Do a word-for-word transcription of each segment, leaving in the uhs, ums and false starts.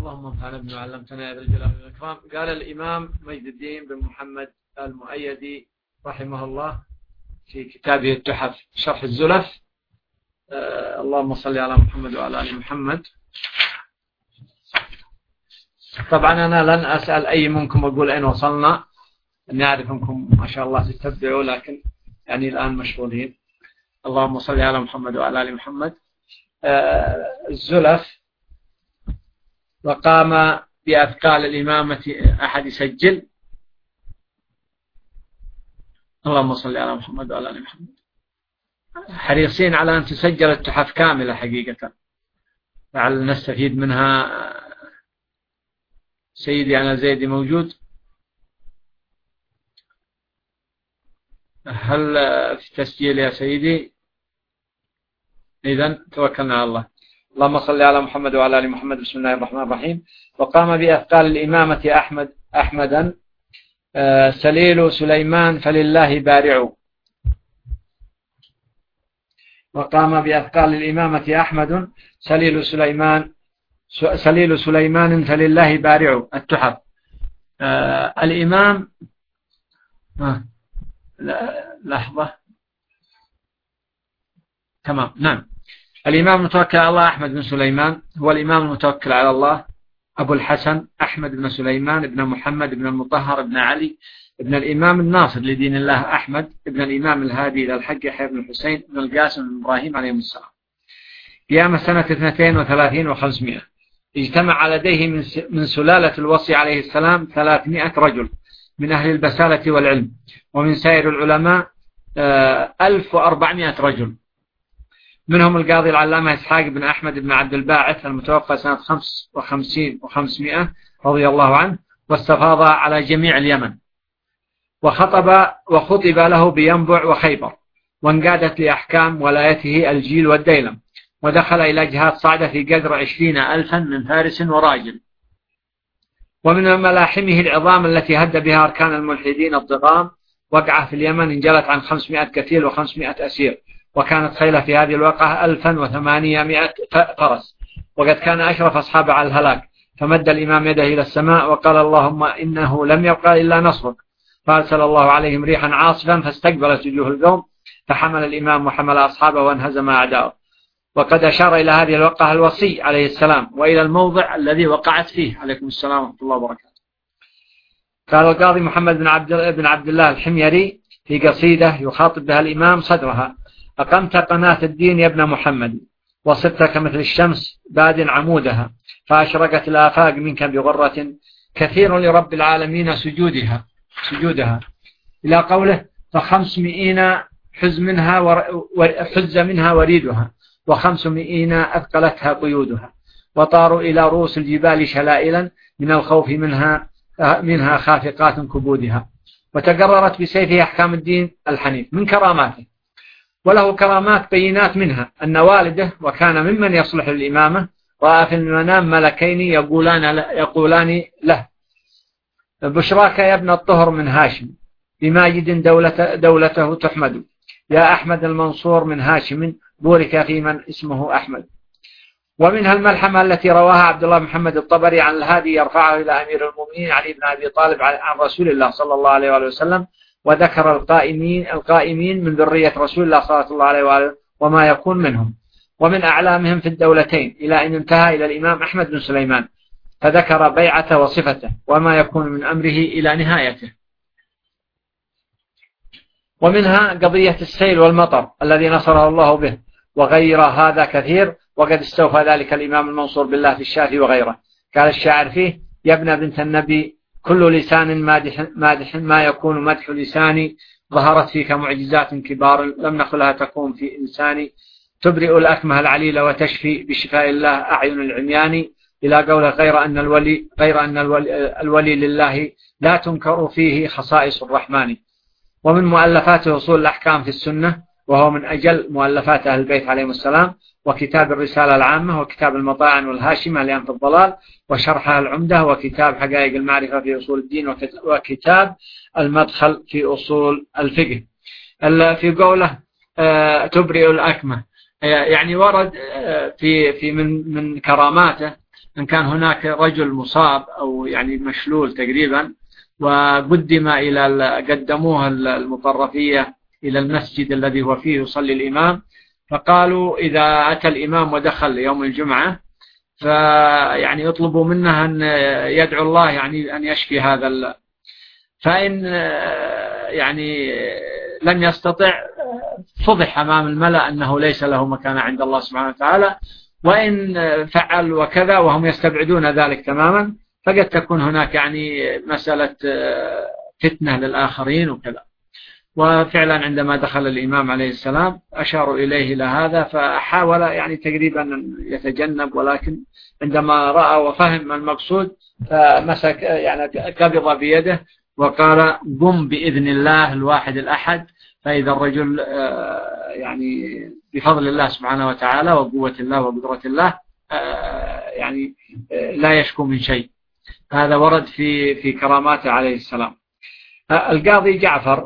اللهم انفعنا بما علمتنا يا ذا الجلال والإكرام. قال الإمام مجد الدين بن محمد المؤيدي رحمه الله في كتابه التحف شرح الزلف، آه اللهم صل على محمد وعلى آل محمد. طبعا أنا لن أسأل أي منكم أقول أين وصلنا، نعرف أنكم ما شاء الله تتبعوا، لكن يعني الآن مشغولين. اللهم صل على محمد وعلى آل محمد. آه الزلف: وقام بأثقال الإمامة أحد يسجل. اللهم صل على محمد وعلى آل محمد. حريصين على أن تسجل التحف كاملة حقيقة لعل نستفيد منها. سيدي أنا زيدي موجود؟ هل في تسجيل يا سيدي؟ إذن توكلنا على الله. اللهم صل على محمد وعلى آل محمد. بسم الله الرحمن الرحيم. وقام بأثقال الإمامة أحمد أحمدا آه سليل سليمان فلله بارع. وقام بأثقال الإمامة أحمد سليل سليمان سليل سليمان فلله بارع. التحف. آه الإمام آه لحظة. تمام. نعم. الإمام المتوكل على الله أحمد بن سليمان هو الإمام المتوكل على الله أبو الحسن أحمد بن سليمان بن محمد بن المطهر بن علي بن الإمام الناصر لدين الله أحمد بن الإمام الهادي إلى الحق يحيى بن الحسين بن القاسم بن إبراهيم عليهم السلام. قيام سنة اثنتين وثلاثين وخمسمائة. اجتمع لديه من سلالة الوصي عليه السلام ثلاثمائة رجل من أهل البسالة والعلم، ومن سائر العلماء ألف وأربعمائة رجل، منهم القاضي العلامة إسحاق بن أحمد بن عبد الباعث المتوفى سنة خمس وخمسين وخمسمائة رضي الله عنه، واستفاض على جميع اليمن، وخطب وخطب له بينبع وخيبر، وانقادت لأحكام ولايته الجيل والديلم، ودخل إلى جهات صعدة في قدر عشرين ألفا من فارس وراجل. ومن ملاحمه العظام التي هد بها أركان الملحدين الضغام وقعة في اليمن انجلت عن خمسمائة كتيل وخمسمائة أسير، وكانت خيلة في هذه الوقعة ألفا وثمانمائة فرس، وقد كان أشرف أصحاب على الهلاك. فمد الإمام يده إلى السماء وقال: اللهم إنه لم يبقى إلا نصرك. فأرسل الله عليهم ريحا عاصفا فاستقبلت وجوه القوم، فحمل الإمام وحمل أصحابه وانهزم أعداؤه. وقد أشار إلى هذه الوقعة الوصي عليه السلام وإلى الموضع الذي وقعت فيه. عليكم السلام ورحمة الله وبركاته. قال القاضي محمد بن عبد بن عبد الله الحميري في قصيدة يخاطب بها الإمام صدرها: أقمت قناة الدين يا ابن محمد، وصرت كمثل الشمس باد عمودها، فأشرقت الآفاق منك بغرة، كثير لرب العالمين سجودها سجودها إلى قوله: فخمسمائين حز منها حز منها وريدها، وخمسمائين أثقلتها قيودها، وطاروا إلى رؤوس الجبال شلائلا من الخوف منها منها خافقات كبودها. وتقررت بسيفه أحكام الدين الحنيف من كراماته، وله كرامات بينات، منها أن والده وكان ممن يصلح للإمامة رأى في المنام ملكين يقولان يقولان له: بشراك يا ابن الطهر من هاشم، بماجد دولة دولته تحمد، يا أحمد المنصور من هاشم، بورك في من اسمه أحمد. ومنها الملحمة التي رواها عبد الله محمد الطبري عن الهادي يرفعه إلى أمير المؤمنين علي بن أبي طالب عن رسول الله صلى الله عليه وآله وسلم، وذكر القائمين القائمين من ذرية رسول الله صلى الله عليه وآله وما يكون منهم، ومن أعلامهم في الدولتين، إلى أن انتهى إلى الإمام أحمد بن سليمان، فذكر بيعته وصفته وما يكون من أمره إلى نهايته. ومنها قضية السيل والمطر الذي نصره الله به، وغير هذا كثير، وقد استوفى ذلك الإمام المنصور بالله في الشافي وغيره. قال الشاعر فيه: يا ابن بنت النبي، كل لسان مادح, مادح ما يكون مدح لساني، ظهرت فيك معجزات كبار لم نخلها تكون في إنساني، تبرئ الأكمه العليل وتشفي بشفاء الله أعين العميان، إلى قوله: غير أن الولي غير أن الولي, الولي لله لا تنكر فيه خصائص الرحمن. ومن مؤلفاته أصول الأحكام في السنة، وهو من أجل مؤلفات أهل البيت عليهم السلام، وكتاب الرسالة العامة، وكتاب المطاعن والهاشمة لأنف الضلال، وشرحها العمدة، وكتاب حقائق المعرفة في أصول الدين، وكتاب المدخل في أصول الفقه. في قوله تبرئ الأكمة، يعني ورد في في من من كراماته أن كان هناك رجل مصاب أو يعني مشلول تقريبا، وقدم إلى قدموه المطرفية إلى المسجد الذي هو فيه يصلي الإمام، فقالوا إذا أتى الإمام ودخل يوم الجمعة فيعني يطلبوا منه أن يدعو الله يعني أن يشفي هذا ال... فإن يعني لم يستطع فضح أمام الملأ أنه ليس له مكان عند الله سبحانه وتعالى، وإن فعل وكذا وهم يستبعدون ذلك تماما، فقد تكون هناك يعني مسألة فتنة للآخرين وكذا. وفعلا عندما دخل الإمام عليه السلام أشاروا إليه إلى هذا، فحاول يعني تقريبا أن يتجنب، ولكن عندما رأى وفهم المقصود فمسك يعني قبض بيده وقال قم بإذن الله الواحد الأحد. فإذا الرجل يعني بفضل الله سبحانه وتعالى وقوة الله وقدرة الله يعني لا يشكو من شيء. هذا ورد في في كراماته عليه السلام. القاضي جعفر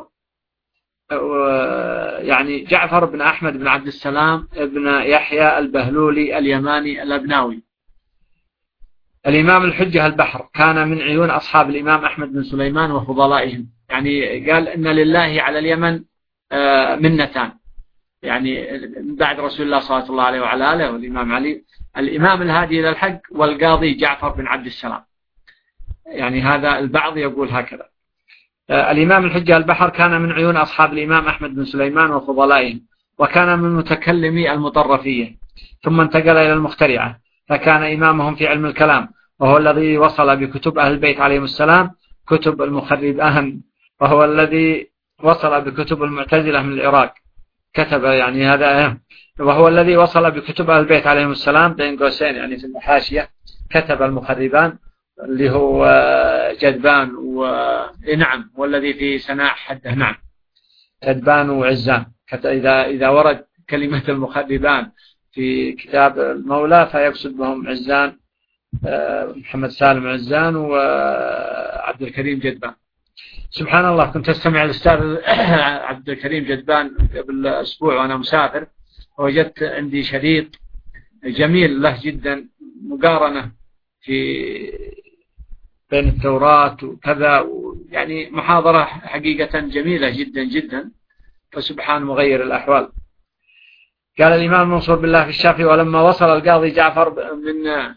يعني جعفر بن أحمد بن عبد السلام بن يحيى البهلولي اليماني الأبناوي، الإمام الحجة البحر، كان من عيون أصحاب الإمام أحمد بن سليمان وفضلائهم. يعني قال إن لله على اليمن منتان، يعني بعد رسول الله صلى الله عليه وعلى آله والإمام علي، الإمام الهادي إلى الحق والقاضي جعفر بن عبد السلام. يعني هذا البعض يقول هكذا. الإمام الحجة البحر كان من عيون أصحاب الإمام أحمد بن سليمان وفضلائهم، وكان من متكلمي المطرفية، ثم انتقل إلى المخترعة، فكان إمامهم في علم الكلام، وهو الذي وصل بكتب أهل البيت عليهم السلام كتب المخرب أهم، وهو الذي وصل بكتب المعتزلة من العراق، كتب يعني هذا أهم، وهو الذي وصل بكتب أهل البيت عليهم السلام بين قوسين يعني في الحاشية كتب المخربان اللي هو جدبان ونعم، والذي في سناع حده نعم جدبان وعزان. إذا إذا ورد كلمة المخربان في كتاب المولى فيقصد بهم عزان، محمد سالم عزان وعبد الكريم جدبان. سبحان الله، كنت أستمع الأستاذ عبد الكريم جدبان قبل أسبوع وأنا مسافر، وجدت عندي شريط جميل له جدا، مقارنة في بين التوراة وكذا، يعني محاضرة حقيقة جميلة جدا جدا، فسبحان مغير الأحوال. قال الإمام المنصور بالله في الشافعي: ولما وصل القاضي جعفر من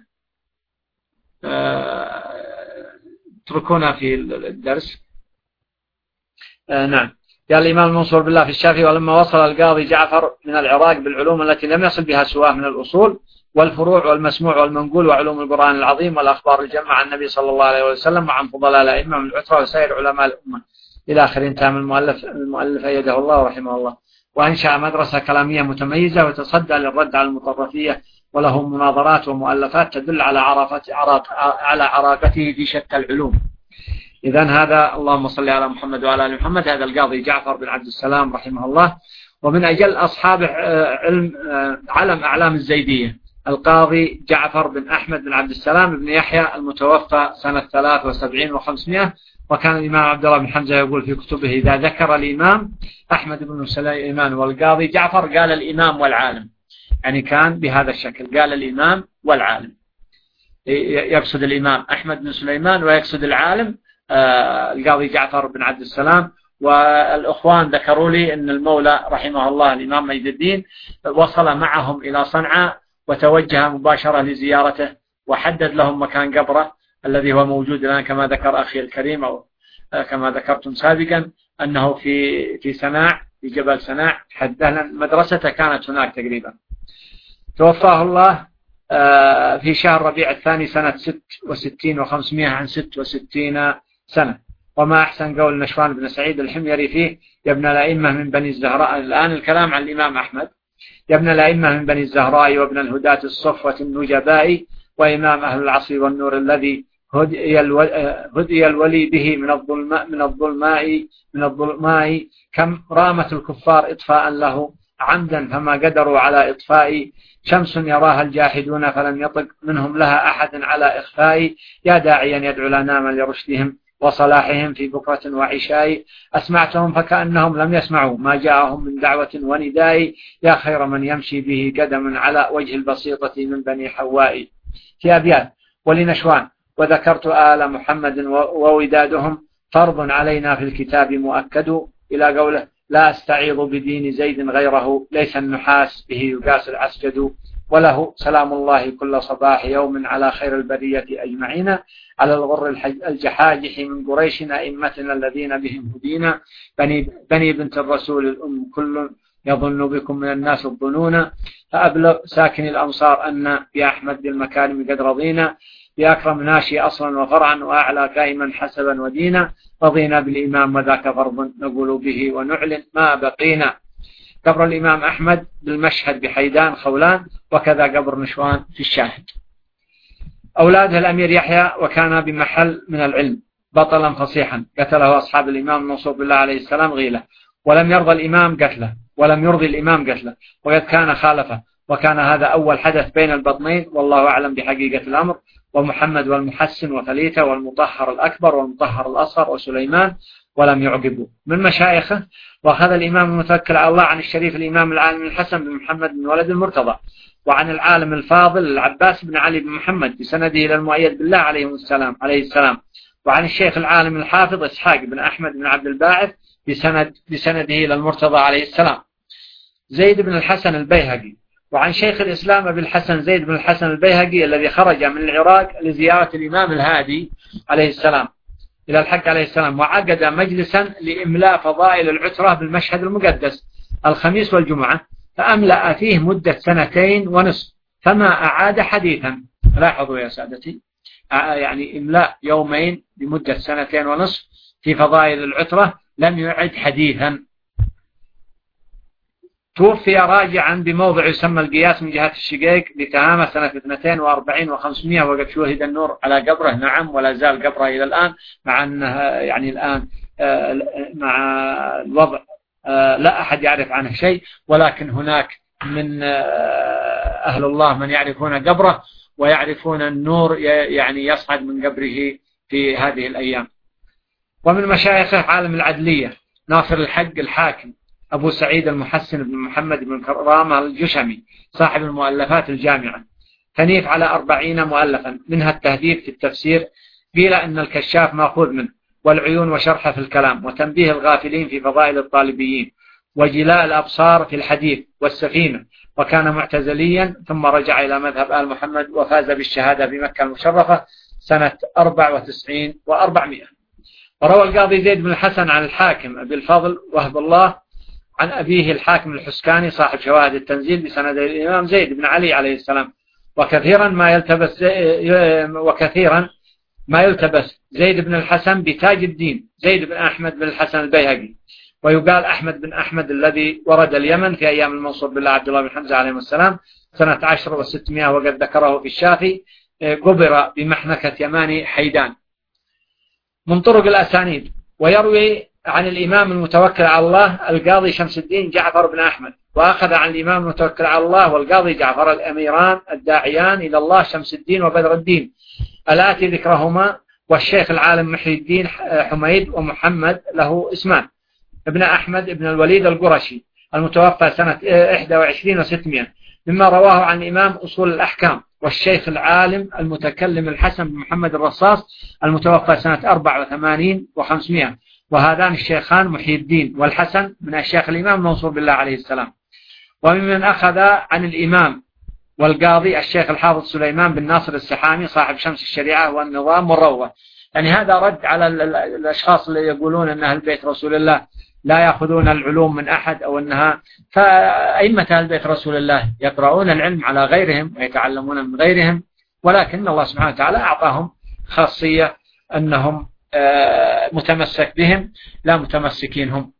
اتركونا في الدرس آه نعم قال الإمام المنصور بالله في الشافعي: ولما وصل القاضي جعفر من العراق بالعلوم التي لم يصل بها سواه من الأصول والفروع والمسموع والمنقول وعلوم القرآن العظيم والأخبار الجمع عن النبي صلى الله عليه وسلم وعن فضلاء الأئمة من العترة وسائر علماء الأمة إلى آخر. انتهى من المؤلف المؤلف أيده الله ورحمه الله، وأنشأ مدرسة كلامية متميزة وتصدى للرد على المطرفية، وله مناظرات ومؤلفات تدل على عرافة عراق على عراقته في شتى العلوم. إذن هذا اللهم صل على محمد وعلى آل محمد، هذا القاضي جعفر بن عبد السلام رحمه الله، ومن أجل أصحاب علم علم أعلام الزيدية القاضي جعفر بن أحمد بن عبد السلام بن يحيى المتوفى سنة ثلاث وسبعين وخمسمائة. وكان الإمام عبد الله بن حمزة يقول في كتبه: إذا ذكر الإمام أحمد بن سليمان والقاضي جعفر قال الإمام والعالم، يعني كان بهذا الشكل، قال الإمام والعالم، يقصد الإمام أحمد بن سليمان ويقصد العالم آه القاضي جعفر بن عبد السلام. والأخوان ذكروا لي أن المولى رحمه الله الإمام مجد الدين وصل معهم إلى صنعاء وتوجه مباشرة لزيارته، وحدد لهم مكان قبره الذي هو موجود الآن كما ذكر أخي الكريم، أو كما ذكرتم سابقا أنه في في سناع، في جبل سناع، حدد مدرسته كانت هناك تقريبا. توفاه الله في شهر ربيع الثاني سنة ست وستين وخمسمائة عن ست وستين سنة. وما أحسن قول نشوان بن سعيد الحميري فيه: يا ابن الأئمة من بني الزهراء. الآن الكلام عن الإمام أحمد: يا ابن الأئمة من بني الزهراء وابن الهداة الصفوة النجباء وإمام أهل العصر والنور الذي هدي الولي به من الظلماء من الظلماء من الظلماء كم رامت الكفار إطفاء له عمدا فما قدروا على إطفاء شمس يراها الجاحدون فلم يطق منهم لها أحد على إخفاء. يا داعيا يدعو لنا من لرشدهم وصلاحهم في بكرة وعشاء أسمعتهم فكأنهم لم يسمعوا ما جاءهم من دعوة ونداء. يا خير من يمشي به قدم على وجه البسيطة من بني حواء. في أبيات: ولنشوان. وذكرت آل محمد وودادهم فرض علينا في الكتاب مؤكد، إلى قوله لا أستعيض بدين زيد غيره، ليس النحاس به يقاس العسجد. وله سلام الله كل صباح يوم على خير البرية أجمعين، على الغر الجحاجح من قريش أئمتنا الذين بهم هدينا، بني, بني بنت الرسول الأم كل يظن بكم من الناس الظنون، فأبلغ ساكن الأمصار أن بأحمد بالمكارم قد رضينا، بأكرم ناشي أصلا وفرعا وأعلى كائما حسبا ودينا، رضينا بالإمام وذاك فرض نقول به ونعلن ما بقينا. قبر الإمام أحمد بالمشهد بحيدان خولان، وكذا قبر نشوان في الشاهد. أولاده الأمير يحيى وكان بمحل من العلم بطلا فصيحا، قتله أصحاب الإمام المنصور بالله عليه السلام غيلة، ولم يرضى الإمام قتله ولم يرضي الإمام قتله، وقد كان خالفه، وكان هذا أول حدث بين البطنين، والله أعلم بحقيقة الأمر. ومحمد والمحسن وثليثة والمطهر الأكبر والمطهر الأصغر وسليمان ولم يعقبوا من مشايخه. وأخذ الإمام المتوكل على الله عن الشريف الإمام العالم الحسن بن محمد بن ولد المرتضى، وعن العالم الفاضل العباس بن علي بن محمد بسنده إلى المؤيد بالله عليه السلام عليه السلام، وعن الشيخ العالم الحافظ إسحاق بن أحمد بن عبد الباعث بسند بسنده إلى المرتضى عليه السلام. زيد بن الحسن البيهقي، وعن شيخ الإسلام أبي الحسن زيد بن الحسن البيهقي الذي خرج من العراق لزيارة الإمام الهادي عليه السلام إلى الحق عليه السلام، وعقد مجلسا لإملاء فضائل العترة بالمشهد المقدس الخميس والجمعة، فأملأ فيه مدة سنتين ونصف، فما أعاد حديثا. لاحظوا يا سادتي، يعني إملاء يومين لمدة سنتين ونصف في فضائل العترة، لم يعد حديثا. توفي راجعا بموضع يسمى القياس من جهة الشقيق بتهامة سنة اثنتين وأربعين وخمسمائة، وقد شوهد النور على قبره، نعم، ولا زال قبره إلى الآن، مع أنها يعني الآن مع الوضع لا أحد يعرف عنه شيء، ولكن هناك من أهل الله من يعرفون قبره ويعرفون النور يعني يصعد من قبره في هذه الأيام. ومن مشايخه عالم العدلية ناصر الحق الحاكم أبو سعيد المحسن بن محمد بن كرامة الجشمي، صاحب المؤلفات الجامعة، تنيف على أربعين مؤلفا، منها التهذيب في التفسير، قيل أن الكشاف مأخوذ منه، والعيون وشرحه في الكلام، وتنبيه الغافلين في فضائل الطالبيين، وجلاء الأبصار في الحديث، والسفينة. وكان معتزليا ثم رجع إلى مذهب آل محمد، وفاز بالشهادة بمكة المشرفة سنة أربع وتسعين وأربعمائة. وروى القاضي زيد بن الحسن عن الحاكم أبي الفضل وهب الله عن أبيه الحاكم الحسكاني صاحب شواهد التنزيل بسند الإمام زيد بن علي عليه السلام. وكثيرا ما يلتبس وكثيرا ما يلتبس زيد بن الحسن بتاج الدين زيد بن أحمد بن الحسن البيهقي، ويقال أحمد بن أحمد الذي ورد اليمن في أيام المنصور بالله عبد الله بن حمزة عليه السلام سنة عشر وستمائة، وقد ذكره في الشافي، قبر بمحنكة يماني حيدان. من طرق الأسانيد، ويروي عن الإمام المتوكل على الله القاضي شمس الدين جعفر بن أحمد، وأخذ عن الإمام المتوكل على الله والقاضي جعفر الأميران الداعيان إلى الله شمس الدين وبدر الدين الآتي ذكرهما، والشيخ العالم محي الدين حميد، ومحمد له اسمان ابن أحمد ابن الوليد القرشي المتوفى سنة إحدى وعشرين وستمائة، مما رواه عن الإمام أصول الأحكام، والشيخ العالم المتكلم الحسن بن محمد الرصاص المتوفى سنة أربع وثمانين وخمسمائة. وهذان الشيخان محي الدين والحسن من الشيخ الإمام المنصور بالله عليه السلام. وممن أخذ عن الإمام والقاضي الشيخ الحافظ سليمان بن ناصر السحامي صاحب شمس الشريعة والنظام والروة. يعني هذا رد على الأشخاص اللي يقولون أن أهل بيت رسول الله لا يأخذون العلوم من أحد، أو أنها فأئمة أهل بيت رسول الله يقرؤون العلم على غيرهم ويتعلمون من غيرهم، ولكن الله سبحانه وتعالى أعطاهم خاصية أنهم متمسك بهم لا متمسكين هم.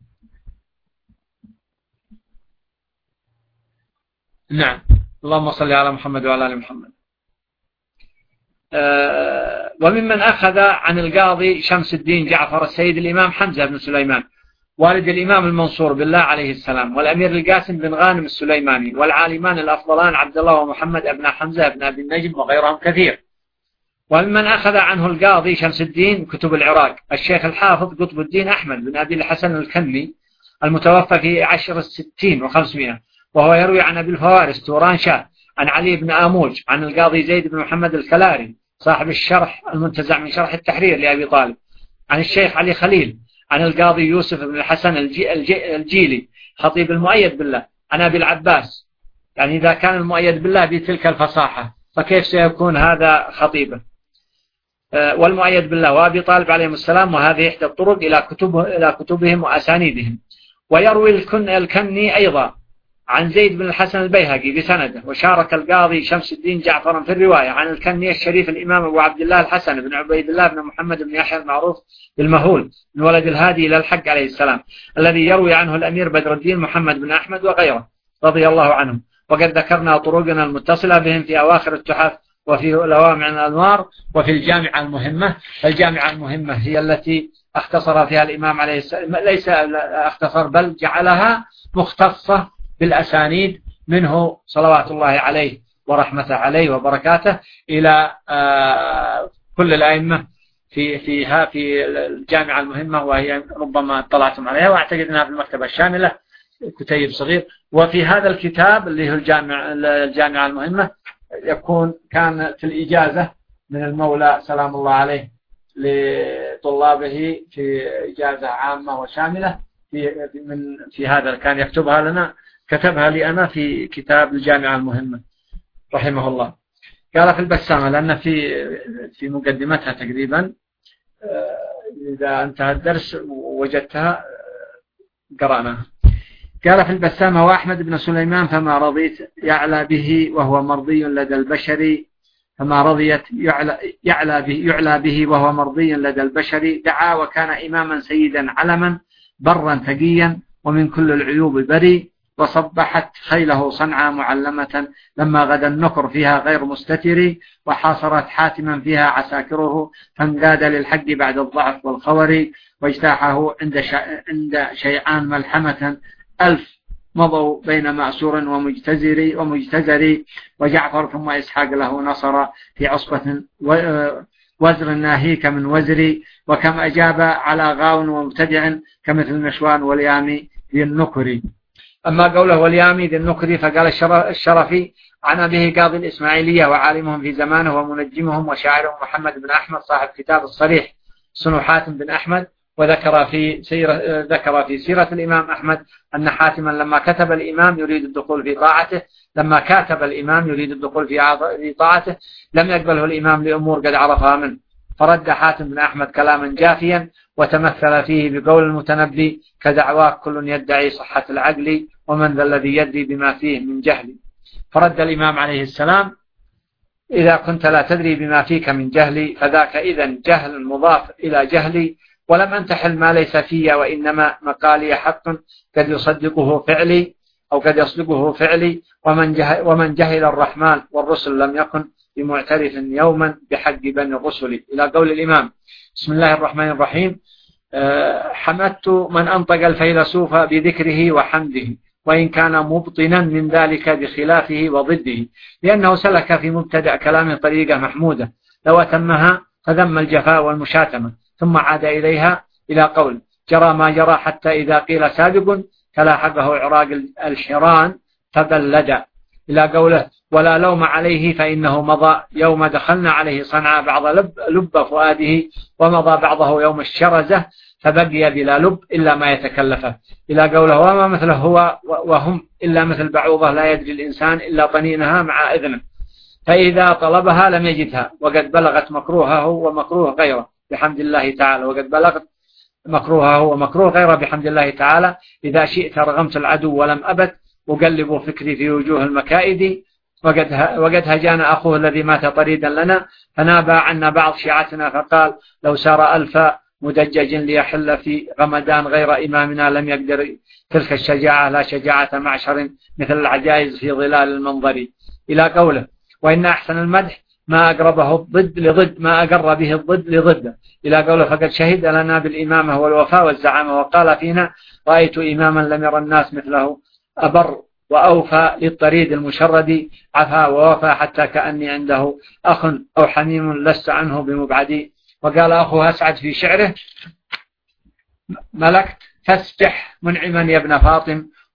نعم، اللهم صل على محمد وعلى آل محمد. وممن أخذ عن القاضي شمس الدين جعفر السيد الإمام حمزة بن سليمان والد الإمام المنصور بالله عليه السلام، والأمير القاسم بن غانم السليماني، والعالمان الأفضلان عبد الله ومحمد ابن حمزة ابن أبي النجم، وغيرهم كثير. وممن أخذ عنه القاضي شمس الدين كتب العراق الشيخ الحافظ قطب الدين أحمد بن أبي الحسن الكني المتوفى في عشر الستين وخمسمائة، وهو يروي عن أبي الفوارس توران شاه عن علي بن آموج عن القاضي زيد بن محمد الكلاري صاحب الشرح المنتزع من شرح التحرير لأبي طالب، عن الشيخ علي خليل، عن القاضي يوسف بن الحسن الجيلي خطيب المؤيد بالله، عن أبي العباس. يعني إذا كان المؤيد بالله بتلك الفصاحة فكيف سيكون هذا خطيبه؟ والمؤيد بالله وأبي طالب عليهم السلام، وهذه إحدى الطرق إلى كتب إلى كتبهم وأسانيدهم. ويروي الكني أيضا عن زيد بن الحسن البيهقي بسنده، وشارك القاضي شمس الدين جعفر في الرواية عن الكني الشريف الإمام أبو عبد الله الحسن بن عبيد الله بن محمد بن يحيى المعروف بالمهول من ولد الهادي إلى الحق عليه السلام، الذي يروي عنه الأمير بدر الدين محمد بن أحمد وغيره رضي الله عنهم. وقد ذكرنا طرقنا المتصلة بهم في أواخر التحف وفي لوامع الأنوار وفي الجامعة المهمة. الجامعة المهمة هي التي اختصر فيها الإمام عليه السلام، ليس اختصر بل جعلها مختصة بالأسانيد منه صلوات الله عليه ورحمته عليه وبركاته إلى كل الأئمة في فيها في الجامعة المهمة، وهي ربما اطلعتم عليها وأعتقد أنها في المكتبة الشاملة كتيب صغير. وفي هذا الكتاب اللي هو الجامعة الجامعة المهمة يكون كان في الإجازة من المولى سلام الله عليه لطلابه في إجازة عامة وشاملة في من في هذا كان يكتبها لنا، كتبها لي أنا في كتاب الجامعة المهمة رحمه الله. قال في البسامة، لأن في في مقدمتها تقريبا إذا انتهى الدرس وجدتها قرأناها. قال في البسامة: وأحمد بن سليمان فما رضيت يعلى به وهو مرضي لدى البشر، فما رضيت يعلى, يعلى, به يعلى به وهو مرضي لدى البشر، دعا وكان إماما سيدا علما برا تقيا ومن كل العيوب بري، وصبحت خيله صنعا معلمة لما غدا النكر فيها غير مستتر، وحاصرت حاتما فيها عساكره فانقاد للحق بعد الضعف والخور، واجتاحه عند عند شيعان ملحمة ألف مضوا بين مأسور ومجتزري ومجتزري، وجعفر ثم إسحاق له نصر في عصبة وزر ناهيك من وزري، وكم أجاب على غاون ومبتدع كمثل النشوان واليامي ذي النكري. أما قوله واليامي ذي النكري فقال الشرفي عن أبيه قاضي الإسماعيلية وعالمهم في زمانه ومنجمهم وشاعرهم محمد بن أحمد صاحب كتاب الصريح سنو حاتم بن أحمد، وذكر في سيرة ذكر في سيرة الإمام أحمد أن حاتما لما كتب الإمام يريد الدخول في طاعته لما كاتب الإمام يريد الدخول في طاعته لم يقبله الإمام لأمور قد عرفها منه، فرد حاتم بن أحمد كلاما جافيا وتمثل فيه بقول المتنبي: كدعواك كل يدعي صحة العقل ومن ذا الذي يدري بما فيه من جهل. فرد الإمام عليه السلام: إذا كنت لا تدري بما فيك من جهل فذاك إذن جهل مضاف إلى جهلي، ولم أنتحل ما ليس في، وإنما مقالي حق قد يصدقه فعلي أو قد يصدقه فعلي، ومن جهل, ومن جهل الرحمن والرسل لم يكن بمعترف يوما بحق بني الرسل. إلى قول الإمام. بسم الله الرحمن الرحيم. حمدت من أنطق الفيلسوف بذكره وحمده، وإن كان مبطنا من ذلك بخلافه وضده، لأنه سلك في مبتدأ كلامه طريقة محمودة لو أتمها فذم الجفاء والمشاتمة، ثم عاد إليها إلى قول: جرى ما جرى حتى إذا قيل سابق تلاحقه عراق الحيران فبلد. إلى قوله: ولا لوم عليه فإنه مضى يوم دخلنا عليه صنعاء بعض لب, لب فؤاده، ومضى بعضه يوم الشرزة فبقي بلا لب إلا ما يتكلفه. إلى قوله: وما مثله هو وهم إلا مثل بعوضة لا يدري الإنسان إلا طنينها مع إذنه، فإذا طلبها لم يجدها، وقد بلغت مكروهه ومكروه غيره بحمد الله تعالى وقد بلغت مكروهه ومكروه غيره بحمد الله تعالى. إذا شئت رغمت العدو ولم أبت، وقلبوا فكري في وجوه المكائد، وقد وقد هجانا أخوه الذي مات طريدا لنا، فنابى عنا بعض شيعتنا فقال: لو سار ألف مدجج ليحل في غمدان غير إمامنا لم يقدر تلك الشجاعة، لا شجاعة معشر مثل العجائز في ظلال المنظر. إلى قوله: وإن أحسن المدح ما أقربه الضد لضد ما أقر به الضد لضده. إلى قوله: فقد شهد لنا بالإمامة والوفاء والزعامة، وقال فينا: رأيت إماما لم ير الناس مثله أبر وأوفى للطريد المشرد، عفا ووفى حتى كأني عنده أخ أو حميم لست عنه بمبعدي. وقال أخوه أسعد في شعره: ملكت فاسبح منعما يا ابن فاطم،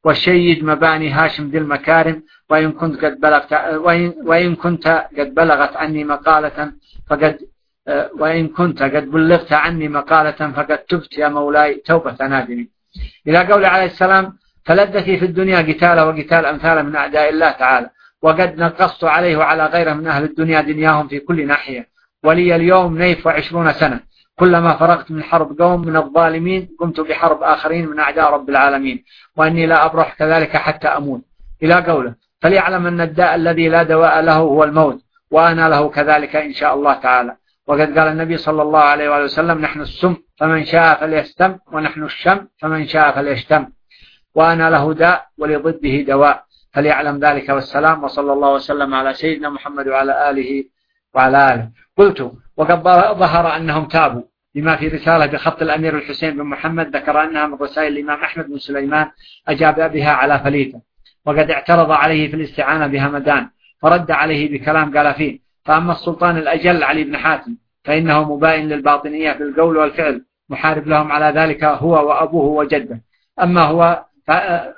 وشيد مباني هاشم ذي المكارم، وإن كنت قد بلغت وإن, وإن كنت قد بلغت عني مقالة فقد وإن كنت قد بلغت عني مقالة فقد تبت يا مولاي توبة نادم. إلى قول عليه السلام: فلذتي في الدنيا قتال وقتال أمثال من أعداء الله تعالى، وقد نقصت عليه وعلى غيره من أهل الدنيا دنياهم في كل ناحية، ولي اليوم نيف وعشرون سنة، كلما فرغت من حرب قوم من الظالمين قمت بحرب آخرين من أعداء رب العالمين، وأني لا أبرح كذلك حتى أموت. إلى قوله: فليعلم أن الداء الذي لا دواء له هو الموت، وأنا له كذلك إن شاء الله تعالى. وقد قال النبي صلى الله عليه وآله وسلم: نحن السم فمن شاء فليستم، ونحن الشم فمن شاء فليشتم، وأنا له داء ولضده دواء، فليعلم ذلك والسلام. وصلى الله وسلم على سيدنا محمد وعلى آله وعلى آله. قلت: وقد ظهر أنهم تابوا بما في رسالة بخط الأمير الحسين بن محمد ذكر أنها من رسائل الإمام أحمد بن سليمان أجاب بها على فليته، وقد اعترض عليه في الاستعانة بهمدان فرد عليه بكلام قال فيه: فأما السلطان الأجل علي بن حاتم فإنه مباين للباطنية بالقول والفعل، محارب لهم على ذلك هو وأبوه وجده. أما هو ف...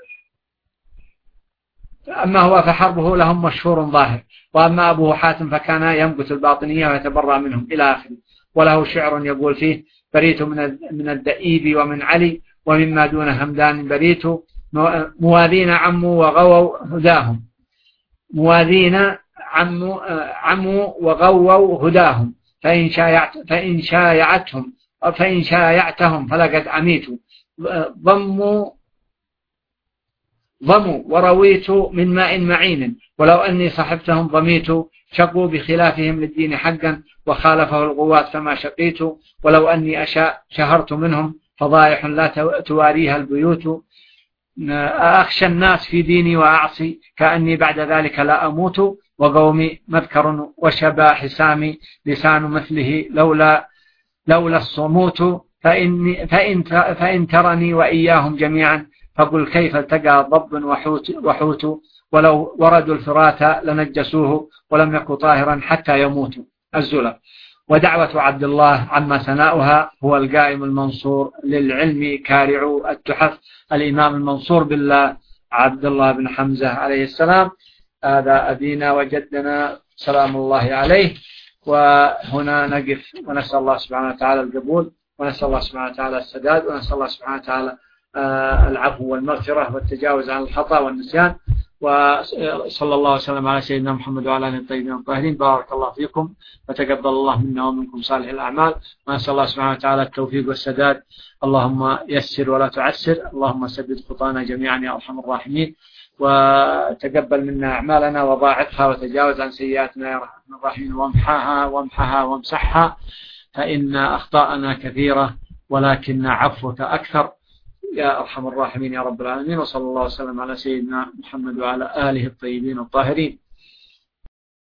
أما هو فحربه لهم مشهور ظاهر، وأما أبوه حاتم فكان ينبت الباطنية ويتبرأ منهم إلى آخره. وله شعر يقول فيه: بريت من الدئيب ومن علي ومما دون همدان بريت، موالين عموا وغووا هداهم، موالين عموا عموا وغووا هداهم، فإن شايعت فإن شايعتهم فإن شايعتهم فلقد عميت، ضموا ضموا ورويت من ماء معين، ولو أني صحبتهم ضميت، شقوا بخلافهم للدين حقا وخالفه الغواة فما شقيت، ولو أني أشاء شهرت منهم فضائح لا تواريها البيوت، أخشى الناس في ديني وأعصي كأني بعد ذلك لا أموت، وقومي مذكر وشبا حسامي لسان مثله لولا لولا الصموت، فإن, فإن, فإن ترني وإياهم جميعا فقل كيف التقى ضب وحوت, وحوت ولو وردوا الفرات لنجسوه ولم يكن طاهرا حتى يموتوا. الزلف. ودعوة عبد الله عما ثناؤها هو القائم المنصور للعلم كارع التحف الإمام المنصور بالله عبد الله بن حمزة عليه السلام. هذا أبينا وجدنا سلام الله عليه. وهنا نقف ونسأل الله سبحانه وتعالى القبول، ونسأل الله سبحانه وتعالى السداد، ونسأل الله سبحانه وتعالى العفو والمغفرة والتجاوز عن الخطأ والنسيان. وصلى الله وسلم على سيدنا محمد وعلى آله الطيبين الطاهرين. بارك الله فيكم وتقبل الله منا ومنكم صالح الأعمال، ونسأل الله سبحانه وتعالى التوفيق والسداد. اللهم يسر ولا تعسر، اللهم سدد خطانا جميعا يا أرحم الراحمين، وتقبل منا أعمالنا وضاعفها وتجاوز عن سيئاتنا يا أرحم الراحمين، وامحها وامحها وامسحها، فإن أخطاءنا كثيرة ولكن عفوك أكثر يا أرحم الراحمين يا رب العالمين. وصلى الله وسلم على سيدنا محمد وعلى آله الطيبين الطاهرين.